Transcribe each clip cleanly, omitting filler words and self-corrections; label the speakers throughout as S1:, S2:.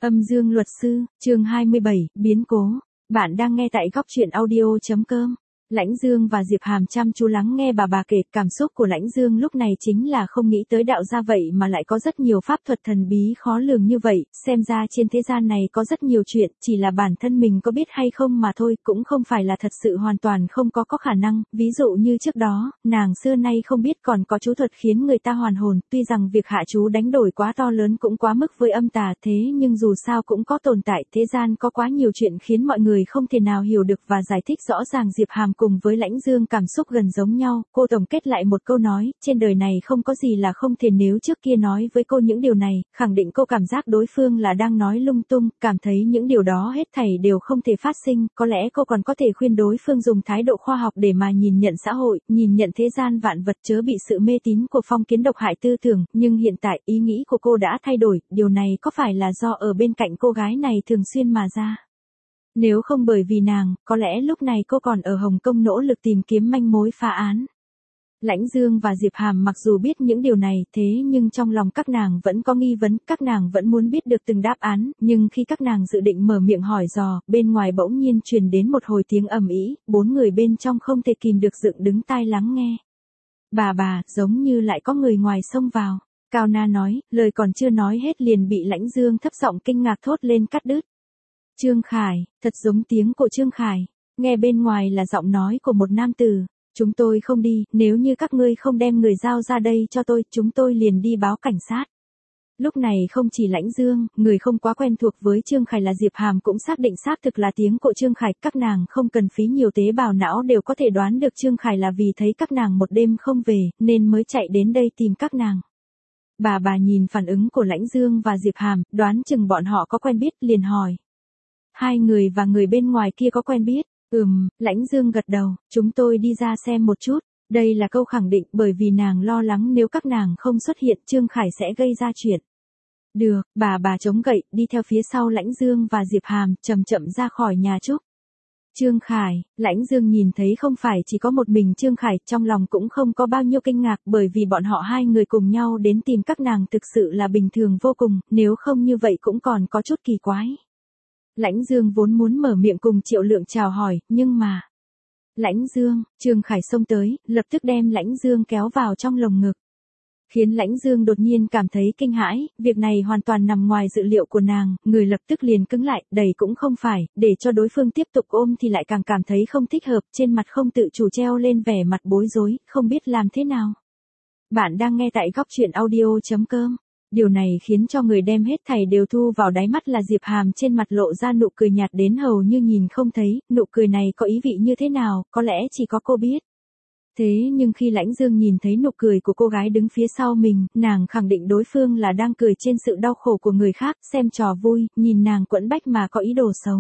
S1: Âm Dương Luật Sư, chương 27, biến cố. Bạn đang nghe tại góc truyện audio.com. Lãnh Dương và Diệp Hàm chăm chú lắng nghe bà kể. Cảm xúc của Lãnh Dương lúc này chính là không nghĩ tới đạo gia vậy mà lại có rất nhiều pháp thuật thần bí khó lường như vậy. Xem ra trên thế gian này có rất nhiều chuyện, chỉ là bản thân mình có biết hay không mà thôi, cũng không phải là thật sự hoàn toàn không có khả năng. Ví dụ như trước đó, nàng xưa nay không biết còn có chú thuật khiến người ta hoàn hồn. Tuy rằng việc hạ chú đánh đổi quá to lớn cũng quá mức với âm tà, thế nhưng dù sao cũng có tồn tại. Thế gian có quá nhiều chuyện khiến mọi người không thể nào hiểu được và giải thích rõ ràng. Diệp Hàm cùng với Lãnh Dương cảm xúc gần giống nhau, cô tổng kết lại một câu nói, trên đời này không có gì là không thể. Nếu trước kia nói với cô những điều này, khẳng định cô cảm giác đối phương là đang nói lung tung, cảm thấy những điều đó hết thảy đều không thể phát sinh. Có lẽ cô còn có thể khuyên đối phương dùng thái độ khoa học để mà nhìn nhận xã hội, nhìn nhận thế gian vạn vật, chớ bị sự mê tín của phong kiến độc hại tư tưởng. Nhưng hiện tại ý nghĩ của cô đã thay đổi, điều này có phải là do ở bên cạnh cô gái này thường xuyên mà ra? Nếu không bởi vì nàng, có lẽ lúc này cô còn ở Hồng Kông nỗ lực tìm kiếm manh mối phá án. Lãnh Dương và Diệp Hàm mặc dù biết những điều này, thế nhưng trong lòng các nàng vẫn có nghi vấn, các nàng vẫn muốn biết được từng đáp án. Nhưng khi các nàng dự định mở miệng hỏi dò, bên ngoài bỗng nhiên truyền đến một hồi tiếng ầm ĩ, bốn người bên trong không thể kìm được dựng đứng tai lắng nghe. Bà, giống như lại có người ngoài xông vào. Cao Na nói, lời còn chưa nói hết liền bị Lãnh Dương thấp giọng kinh ngạc thốt lên cắt đứt. Trương Khải, thật giống tiếng của Trương Khải. Nghe bên ngoài là giọng nói của một nam tử. Chúng tôi không đi, nếu như các ngươi không đem người giao ra đây cho tôi, chúng tôi liền đi báo cảnh sát. Lúc này không chỉ Lãnh Dương, người không quá quen thuộc với Trương Khải là Diệp Hàm cũng xác định xác thực là tiếng của Trương Khải. Các nàng không cần phí nhiều tế bào não đều có thể đoán được Trương Khải là vì thấy các nàng một đêm không về, nên mới chạy đến đây tìm các nàng. Bà nhìn phản ứng của Lãnh Dương và Diệp Hàm, đoán chừng bọn họ có quen biết, liền hỏi. Hai người và người bên ngoài kia có quen biết? Lãnh Dương gật đầu, chúng tôi đi ra xem một chút. Đây là câu khẳng định, bởi vì nàng lo lắng nếu các nàng không xuất hiện, Trương Khải sẽ gây ra chuyện. Được, bà chống gậy, đi theo phía sau Lãnh Dương và Diệp Hàm, chậm chậm ra khỏi nhà Trúc. Trương Khải, Lãnh Dương nhìn thấy không phải chỉ có một mình Trương Khải, trong lòng cũng không có bao nhiêu kinh ngạc, bởi vì bọn họ hai người cùng nhau đến tìm các nàng thực sự là bình thường vô cùng, nếu không như vậy cũng còn có chút kỳ quái. Lãnh Dương vốn muốn mở miệng cùng Triệu Lượng chào hỏi, nhưng mà... Lãnh Dương, Trương Khải xông tới, lập tức đem Lãnh Dương kéo vào trong lồng ngực. Khiến Lãnh Dương đột nhiên cảm thấy kinh hãi, việc này hoàn toàn nằm ngoài dự liệu của nàng, người lập tức liền cứng lại, đẩy cũng không phải, để cho đối phương tiếp tục ôm thì lại càng cảm thấy không thích hợp, trên mặt không tự chủ treo lên vẻ mặt bối rối, không biết làm thế nào. Bạn đang nghe tại góc truyện audio.com. Điều này khiến cho người đem hết thảy đều thu vào đáy mắt là Diệp Hàm trên mặt lộ ra nụ cười nhạt đến hầu như nhìn không thấy, nụ cười này có ý vị như thế nào, có lẽ chỉ có cô biết. Thế nhưng khi Lãnh Dương nhìn thấy nụ cười của cô gái đứng phía sau mình, nàng khẳng định đối phương là đang cười trên sự đau khổ của người khác, xem trò vui, nhìn nàng quẫn bách mà có ý đồ xấu.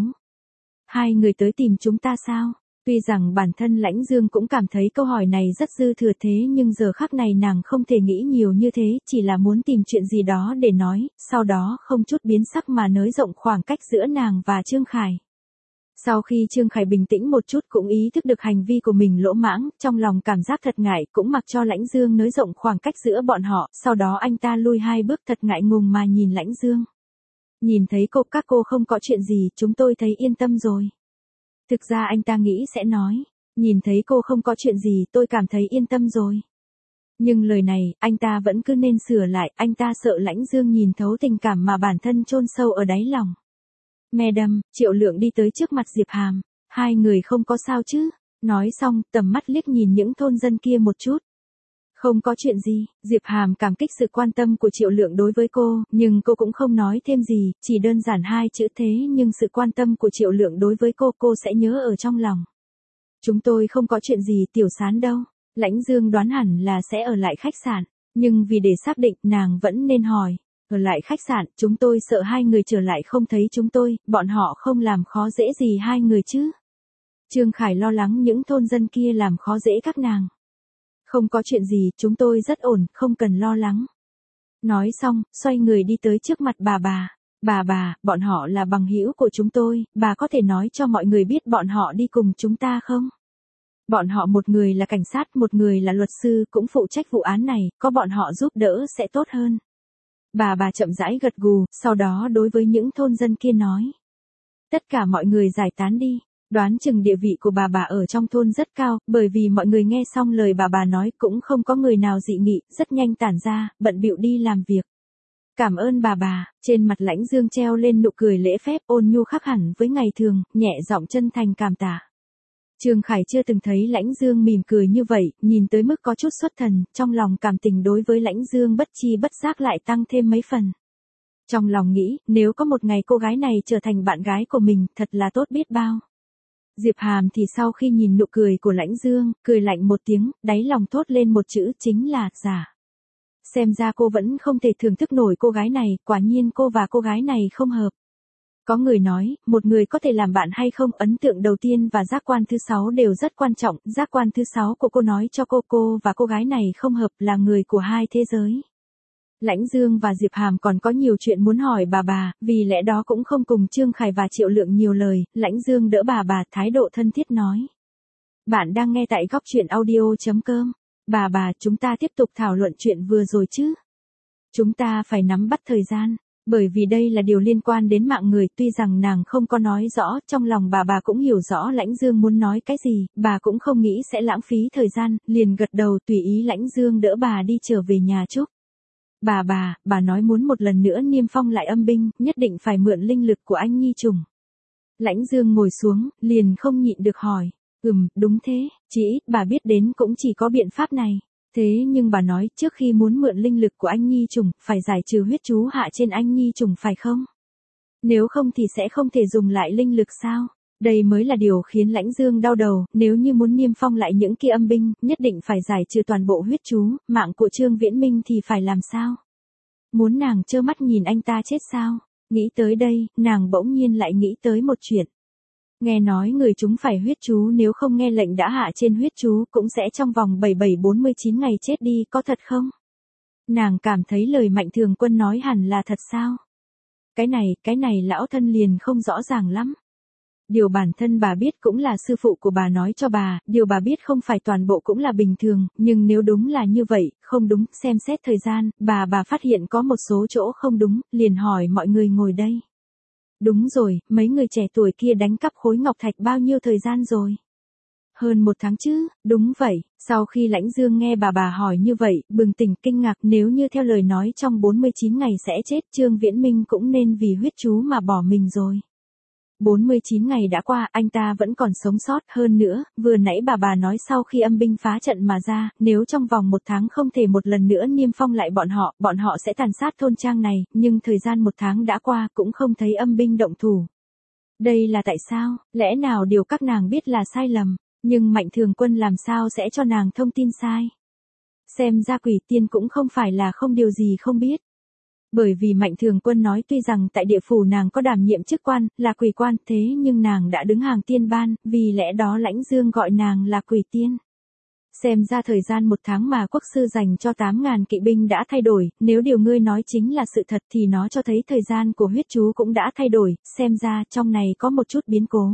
S1: Hai người tới tìm chúng ta sao? Tuy rằng bản thân Lãnh Dương cũng cảm thấy câu hỏi này rất dư thừa, thế nhưng giờ khắc này nàng không thể nghĩ nhiều như thế, chỉ là muốn tìm chuyện gì đó để nói, sau đó không chút biến sắc mà nới rộng khoảng cách giữa nàng và Trương Khải. Sau khi Trương Khải bình tĩnh một chút cũng ý thức được hành vi của mình lỗ mãng, trong lòng cảm giác thật ngại, cũng mặc cho Lãnh Dương nới rộng khoảng cách giữa bọn họ, sau đó anh ta lui hai bước thật ngại ngùng mà nhìn Lãnh Dương. Nhìn thấy các cô không có chuyện gì, chúng tôi thấy yên tâm rồi. Thực ra anh ta nghĩ sẽ nói, nhìn thấy cô không có chuyện gì tôi cảm thấy yên tâm rồi. Nhưng lời này, anh ta vẫn cứ nên sửa lại, anh ta sợ Lãnh Dương nhìn thấu tình cảm mà bản thân chôn sâu ở đáy lòng. Madam, Triệu Lượng đi tới trước mặt Diệp Hàm, hai người không có sao chứ? Nói xong, tầm mắt liếc nhìn những thôn dân kia một chút. Không có chuyện gì, Diệp Hàm cảm kích sự quan tâm của Triệu Lượng đối với cô, nhưng cô cũng không nói thêm gì, chỉ đơn giản hai chữ thế nhưng sự quan tâm của Triệu Lượng đối với cô sẽ nhớ ở trong lòng. Chúng tôi không có chuyện gì, Tiểu Sán đâu? Lãnh Dương đoán hẳn là sẽ ở lại khách sạn, nhưng vì để xác định nàng vẫn nên hỏi. Ở lại khách sạn, chúng tôi sợ hai người trở lại không thấy chúng tôi, bọn họ không làm khó dễ gì hai người chứ? Trương Khải lo lắng những thôn dân kia làm khó dễ các nàng. Không có chuyện gì, chúng tôi rất ổn, không cần lo lắng. Nói xong, xoay người đi tới trước mặt bà, bọn họ là bằng hữu của chúng tôi, bà có thể nói cho mọi người biết bọn họ đi cùng chúng ta không? Bọn họ một người là cảnh sát, một người là luật sư, cũng phụ trách vụ án này, có bọn họ giúp đỡ sẽ tốt hơn. Bà chậm rãi gật gù, sau đó đối với những thôn dân kia nói. Tất cả mọi người giải tán đi. Đoán chừng địa vị của bà ở trong thôn rất cao, bởi vì mọi người nghe xong lời bà nói cũng không có người nào dị nghị, rất nhanh tản ra, bận bịu đi làm việc. Cảm ơn bà, trên mặt Lãnh Dương treo lên nụ cười lễ phép ôn nhu khác hẳn với ngày thường, nhẹ giọng chân thành cảm tạ. Trương Khải chưa từng thấy Lãnh Dương mỉm cười như vậy, nhìn tới mức có chút xuất thần, trong lòng cảm tình đối với Lãnh Dương bất chi bất giác lại tăng thêm mấy phần. Trong lòng nghĩ, nếu có một ngày cô gái này trở thành bạn gái của mình, thật là tốt biết bao. Diệp Hàm thì sau khi nhìn nụ cười của Lãnh Dương, cười lạnh một tiếng, đáy lòng thốt lên một chữ chính là giả. Xem ra cô vẫn không thể thưởng thức nổi cô gái này, quả nhiên cô và cô gái này không hợp. Có người nói, một người có thể làm bạn hay không, ấn tượng đầu tiên và giác quan thứ 6 đều rất quan trọng, giác quan thứ 6 của cô nói cho cô và cô gái này không hợp, là người của hai thế giới. Lãnh Dương và Diệp Hàm còn có nhiều chuyện muốn hỏi bà, vì lẽ đó cũng không cùng Trương Khải và Triệu Lượng nhiều lời, Lãnh Dương đỡ bà thái độ thân thiết nói. Bạn đang nghe tại góc truyện audio.com. Bà, chúng ta tiếp tục thảo luận chuyện vừa rồi chứ. Chúng ta phải nắm bắt thời gian, bởi vì đây là điều liên quan đến mạng người, tuy rằng nàng không có nói rõ, trong lòng bà cũng hiểu rõ Lãnh Dương muốn nói cái gì, bà cũng không nghĩ sẽ lãng phí thời gian, liền gật đầu tùy ý Lãnh Dương đỡ bà đi trở về nhà chúc. Bà nói muốn một lần nữa niêm phong lại âm binh, nhất định phải mượn linh lực của anh Nhi Trùng. Lãnh Dương ngồi xuống, liền không nhịn được hỏi. Đúng thế, chỉ ít bà biết đến cũng chỉ có biện pháp này. Thế nhưng bà nói trước khi muốn mượn linh lực của anh Nhi Trùng, phải giải trừ huyết chú hạ trên anh Nhi Trùng phải không? Nếu không thì sẽ không thể dùng lại linh lực sao? Đây mới là điều khiến Lãnh Dương đau đầu, nếu như muốn niêm phong lại những kia âm binh, nhất định phải giải trừ toàn bộ huyết chú, mạng của Trương Viễn Minh thì phải làm sao? Muốn nàng trơ mắt nhìn anh ta chết sao? Nghĩ tới đây, nàng bỗng nhiên lại nghĩ tới một chuyện. Nghe nói người chúng phải huyết chú nếu không nghe lệnh đã hạ trên huyết chú cũng sẽ trong vòng 77-49 ngày chết đi, có thật không? Nàng cảm thấy lời Mạnh Thường Quân nói hẳn là thật sao? Cái này lão thân liền không rõ ràng lắm. Điều bản thân bà biết cũng là sư phụ của bà nói cho bà, điều bà biết không phải toàn bộ cũng là bình thường, nhưng nếu đúng là như vậy, không đúng, xem xét thời gian, bà phát hiện có một số chỗ không đúng, liền hỏi mọi người ngồi đây. Đúng rồi, mấy người trẻ tuổi kia đánh cắp khối ngọc thạch bao nhiêu thời gian rồi? Hơn 1 tháng chứ, đúng vậy. Sau khi Lãnh Dương nghe bà hỏi như vậy, bừng tỉnh kinh ngạc, nếu như theo lời nói trong 49 ngày sẽ chết, Trương Viễn Minh cũng nên vì huyết chú mà bỏ mình rồi. 49 ngày đã qua, anh ta vẫn còn sống sót, hơn nữa, vừa nãy bà nói sau khi âm binh phá trận mà ra, nếu trong vòng 1 tháng không thể một lần nữa niêm phong lại bọn họ sẽ tàn sát thôn trang này, nhưng thời gian 1 tháng đã qua cũng không thấy âm binh động thủ. Đây là tại sao? Lẽ nào điều các nàng biết là sai lầm, nhưng Mạnh Thường Quân làm sao sẽ cho nàng thông tin sai? Xem ra Quỷ Tiên cũng không phải là không điều gì không biết. Bởi vì Mạnh Thường Quân nói tuy rằng tại địa phủ nàng có đảm nhiệm chức quan, là quỷ quan, thế nhưng nàng đã đứng hàng tiên ban, vì lẽ đó Lãnh Dương gọi nàng là Quỷ Tiên. Xem ra thời gian 1 tháng mà quốc sư dành cho 8.000 kỵ binh đã thay đổi, nếu điều ngươi nói chính là sự thật thì nó cho thấy thời gian của huyết chú cũng đã thay đổi, xem ra trong này có một chút biến cố.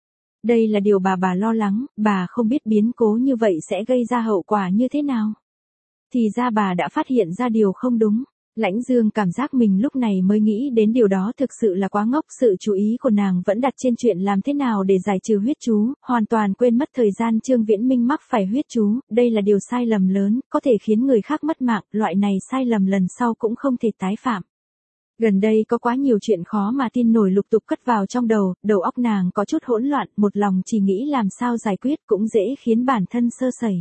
S1: Đây là điều bà lo lắng, bà không biết biến cố như vậy sẽ gây ra hậu quả như thế nào. Thì ra bà đã phát hiện ra điều không đúng. Lãnh Dương cảm giác mình lúc này mới nghĩ đến điều đó thực sự là quá ngốc, sự chú ý của nàng vẫn đặt trên chuyện làm thế nào để giải trừ huyết chú, hoàn toàn quên mất thời gian Trương Viễn Minh mắc phải huyết chú, đây là điều sai lầm lớn, có thể khiến người khác mất mạng, loại này sai lầm lần sau cũng không thể tái phạm. Gần đây có quá nhiều chuyện khó mà tin nổi lục tục cất vào trong đầu óc nàng có chút hỗn loạn, một lòng chỉ nghĩ làm sao giải quyết cũng dễ khiến bản thân sơ sẩy.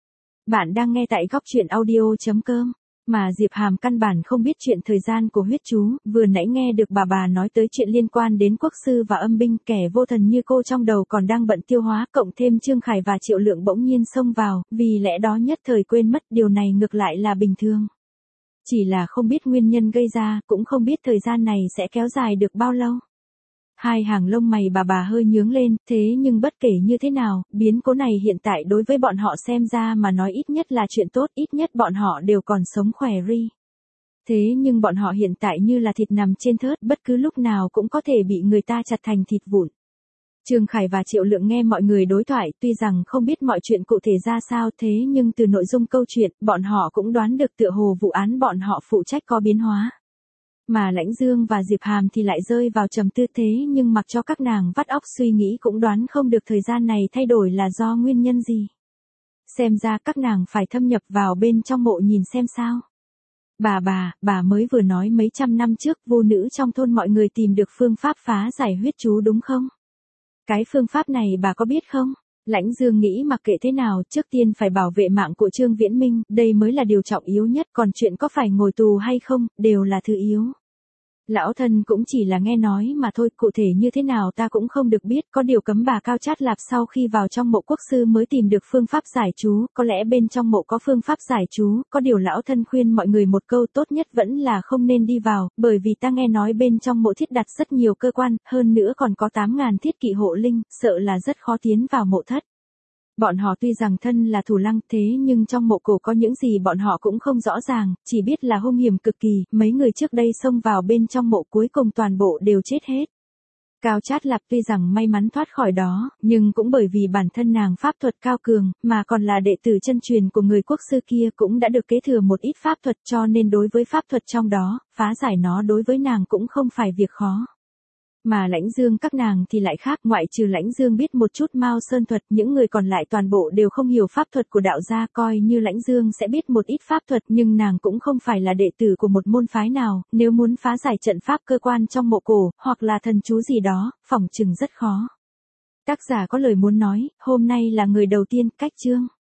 S1: Bạn đang nghe tại góc truyện audio.com. Mà Diệp Hàm căn bản không biết chuyện thời gian của huyết chú, vừa nãy nghe được bà nói tới chuyện liên quan đến quốc sư và âm binh, kẻ vô thần như cô trong đầu còn đang bận tiêu hóa, cộng thêm Trương Khải và Triệu Lượng bỗng nhiên xông vào, vì lẽ đó nhất thời quên mất, điều này ngược lại là bình thường. Chỉ là không biết nguyên nhân gây ra, cũng không biết thời gian này sẽ kéo dài được bao lâu. Hai hàng lông mày bà hơi nhướng lên, thế nhưng bất kể như thế nào, biến cố này hiện tại đối với bọn họ xem ra mà nói ít nhất là chuyện tốt, ít nhất bọn họ đều còn sống khỏe ri. Thế nhưng bọn họ hiện tại như là thịt nằm trên thớt, bất cứ lúc nào cũng có thể bị người ta chặt thành thịt vụn. Trương Khải và Triệu Lượng nghe mọi người đối thoại, tuy rằng không biết mọi chuyện cụ thể ra sao, thế nhưng từ nội dung câu chuyện, bọn họ cũng đoán được tựa hồ vụ án bọn họ phụ trách có biến hóa. Mà Lãnh Dương và Diệp Hàm thì lại rơi vào trầm tư thế nhưng mặc cho các nàng vắt óc suy nghĩ cũng đoán không được thời gian này thay đổi là do nguyên nhân gì. Xem ra các nàng phải thâm nhập vào bên trong mộ nhìn xem sao. Bà mới vừa nói mấy trăm năm trước vô nữ trong thôn mọi người tìm được phương pháp phá giải huyết chú đúng không? Cái phương pháp này bà có biết không? Lãnh Dương nghĩ mặc kệ thế nào trước tiên phải bảo vệ mạng của Trương Viễn Minh, đây mới là điều trọng yếu nhất, còn chuyện có phải ngồi tù hay không, đều là thứ yếu. Lão thân cũng chỉ là nghe nói mà thôi, cụ thể như thế nào ta cũng không được biết, có điều cấm bà Cao Chát Lạp sau khi vào trong mộ quốc sư mới tìm được phương pháp giải chú, có lẽ bên trong mộ có phương pháp giải chú, có điều lão thân khuyên mọi người một câu tốt nhất vẫn là không nên đi vào, bởi vì ta nghe nói bên trong mộ thiết đặt rất nhiều cơ quan, hơn nữa còn có 8.000 thiết kỵ hộ linh, sợ là rất khó tiến vào mộ thất. Bọn họ tuy rằng thân là thủ lăng thế nhưng trong mộ cổ có những gì bọn họ cũng không rõ ràng, chỉ biết là hung hiểm cực kỳ, mấy người trước đây xông vào bên trong mộ cuối cùng toàn bộ đều chết hết. Cao Chát Lạp tuy rằng may mắn thoát khỏi đó, nhưng cũng bởi vì bản thân nàng pháp thuật cao cường, mà còn là đệ tử chân truyền của người quốc sư kia cũng đã được kế thừa một ít pháp thuật cho nên đối với pháp thuật trong đó, phá giải nó đối với nàng cũng không phải việc khó. Mà Lãnh Dương các nàng thì lại khác, ngoại trừ Lãnh Dương biết một chút Mao Sơn thuật, những người còn lại toàn bộ đều không hiểu pháp thuật của đạo gia, coi như Lãnh Dương sẽ biết một ít pháp thuật nhưng nàng cũng không phải là đệ tử của một môn phái nào, nếu muốn phá giải trận pháp cơ quan trong mộ cổ, hoặc là thần chú gì đó, phỏng chừng rất khó. Tác giả có lời muốn nói, hôm nay là người đầu tiên, cách chương.